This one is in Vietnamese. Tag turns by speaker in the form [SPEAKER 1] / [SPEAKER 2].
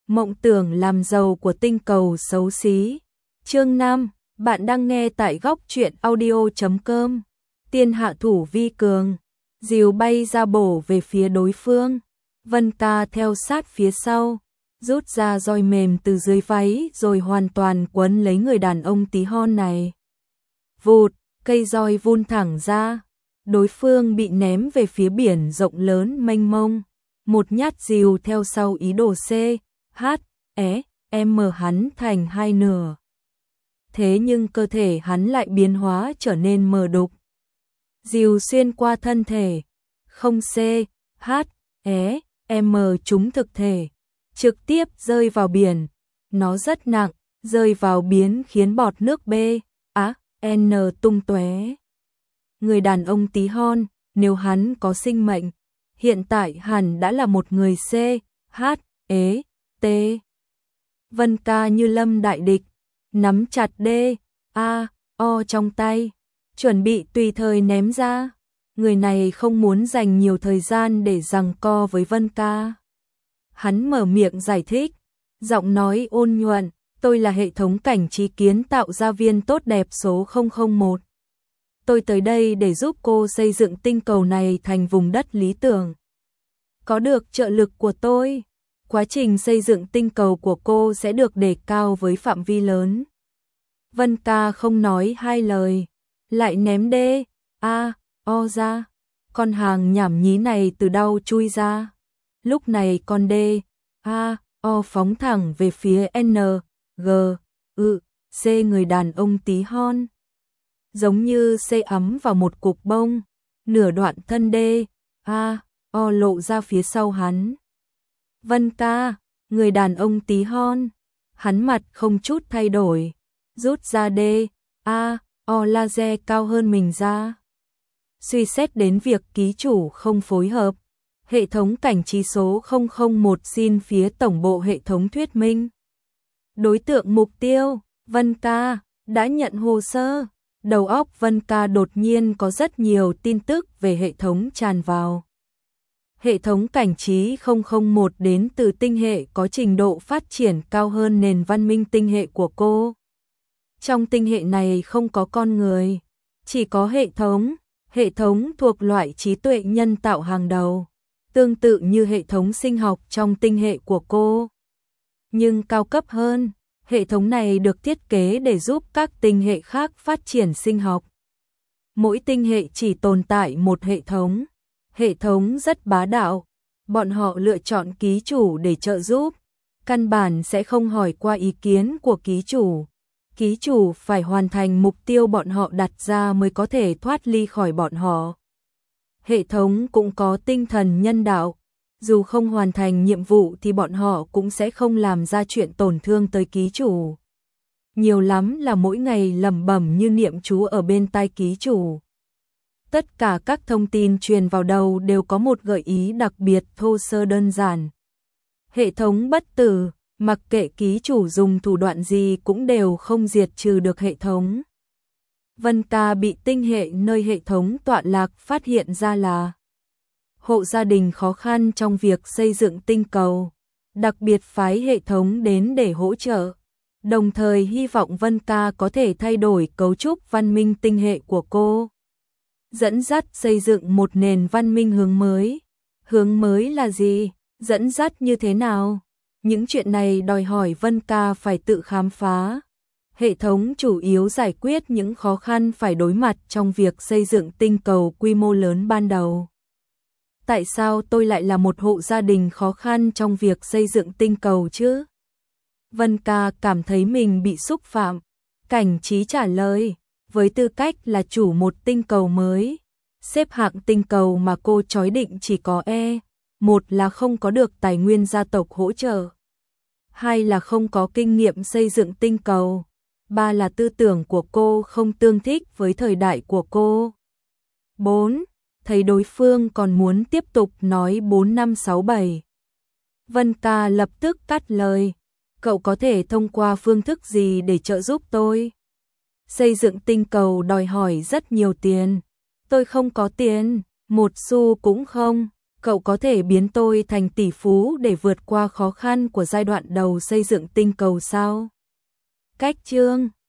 [SPEAKER 1] Mộng tưởng làm giàu của tinh cầu xấu xí. Chương 5, bạn đang nghe tại góc truyện audio.com. Tiên hạ thủ vi cường, diều bay ra bổ về phía đối phương. Vân Ca theo sát phía sau, rút ra roi mềm từ dưới váy rồi hoàn toàn quấn lấy người đàn ông tí hon này. Vụt, cây roi vun thẳng ra, đối phương bị ném về phía biển rộng lớn mênh mông. Một nhát rìu theo sau ý đồ hắn thành hai nửa. Thế nhưng cơ thể hắn lại biến hóa trở nên mờ đục. Rìu xuyên qua thân thể, không trúng thực thể, trực tiếp rơi vào biển. Nó rất nặng, rơi vào biển khiến bọt nước tung tóe. Người đàn ông tí hon, nếu hắn có sinh mệnh, hiện tại hẳn đã là một người Vân Ca như lâm đại địch, nắm chặt trong tay, chuẩn bị tùy thời ném ra. Người này không muốn dành nhiều thời gian để giằng co với Vân Ca. Hắn mở miệng giải thích, giọng nói ôn nhuận, tôi là hệ thống cảnh trí kiến tạo ra viên tốt đẹp số 001. Tôi tới đây để giúp cô xây dựng tinh cầu này thành vùng đất lý tưởng. Có được trợ lực của tôi, quá trình xây dựng tinh cầu của cô sẽ được đề cao với phạm vi lớn. Vân Ca không nói hai lời, lại ném ra. Con hàng nhảm nhí này từ đâu chui ra. Lúc này con phóng thẳng về phía người đàn ông tí hon. Giống như ấm vào một cục bông, nửa đoạn thân lộ ra phía sau hắn. Vân Ca, người đàn ông tí hon, hắn mặt không chút thay đổi, rút ra laser cao hơn mình ra. Suy xét đến việc ký chủ không phối hợp, hệ thống cảnh trí số 001 xin phía tổng bộ hệ thống thuyết minh. Đối tượng mục tiêu, Vân Ca, đã nhận hồ sơ. Đầu óc Vân Ca đột nhiên có rất nhiều tin tức về hệ thống tràn vào. Hệ thống cảnh trí 001 đến từ tinh hệ có trình độ phát triển cao hơn nền văn minh tinh hệ của cô. Trong tinh hệ này không có con người, chỉ có hệ thống thuộc loại trí tuệ nhân tạo hàng đầu, tương tự như hệ thống sinh học trong tinh hệ của cô. Nhưng cao cấp hơn, hệ thống này được thiết kế để giúp các tinh hệ khác phát triển sinh học. Mỗi tinh hệ chỉ tồn tại một hệ thống rất bá đạo, bọn họ lựa chọn ký chủ để trợ giúp, căn bản sẽ không hỏi qua ý kiến của ký chủ. Ký chủ phải hoàn thành mục tiêu bọn họ đặt ra mới có thể thoát ly khỏi bọn họ. Hệ thống cũng có tinh thần nhân đạo, dù không hoàn thành nhiệm vụ thì bọn họ cũng sẽ không làm ra chuyện tổn thương tới ký chủ. Nhiều lắm là mỗi ngày lẩm bẩm như niệm chú ở bên tai ký chủ. Tất cả các thông tin truyền vào đầu đều có một gợi ý đặc biệt thô sơ đơn giản. Hệ thống bất tử, mặc kệ ký chủ dùng thủ đoạn gì cũng đều không diệt trừ được hệ thống. Vân Ca bị tinh hệ nơi hệ thống tọa lạc phát hiện ra là hộ gia đình khó khăn trong việc xây dựng tinh cầu, đặc biệt phái hệ thống đến để hỗ trợ, đồng thời hy vọng Vân Ca có thể thay đổi cấu trúc văn minh tinh hệ của cô. Dẫn dắt xây dựng một nền văn minh hướng mới. Hướng mới là gì? Dẫn dắt như thế nào? Những chuyện này đòi hỏi Vân Ca phải tự khám phá. Hệ thống chủ yếu giải quyết những khó khăn phải đối mặt trong việc xây dựng tinh cầu quy mô lớn ban đầu. Tại sao tôi lại là một hộ gia đình khó khăn trong việc xây dựng tinh cầu chứ? Vân Ca cảm thấy mình bị xúc phạm. Cảnh trí trả lời, với tư cách là chủ một tinh cầu mới, xếp hạng tinh cầu mà cô chói định chỉ có một là không có được tài nguyên gia tộc hỗ trợ, hai là không có kinh nghiệm xây dựng tinh cầu, ba là tư tưởng của cô không tương thích với thời đại của cô. 4. Thấy đối phương còn muốn tiếp tục nói 4, 5, 6, 7. Vân Ca lập tức cắt lời, cậu có thể thông qua phương thức gì để trợ giúp tôi? Xây dựng tinh cầu đòi hỏi rất nhiều tiền. Tôi không có tiền, một xu cũng không. Cậu có thể biến tôi thành tỷ phú để vượt qua khó khăn của giai đoạn đầu xây dựng tinh cầu sao? Cách chương